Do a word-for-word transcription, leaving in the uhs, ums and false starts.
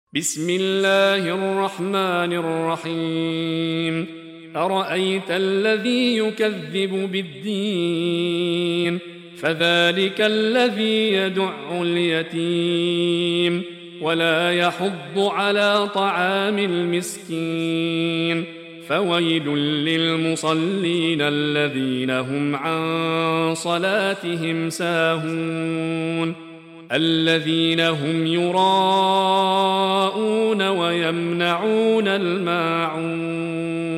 بسم الله الرحمن الرحيم. أرأيت الذي يكذب بالدين فذلك الذي يدع اليتيم ولا يحض على طعام المسكين فويل للمصلين الذين هم عن صلاتهم ساهون الذين هم يراءون ويمنعون الماعون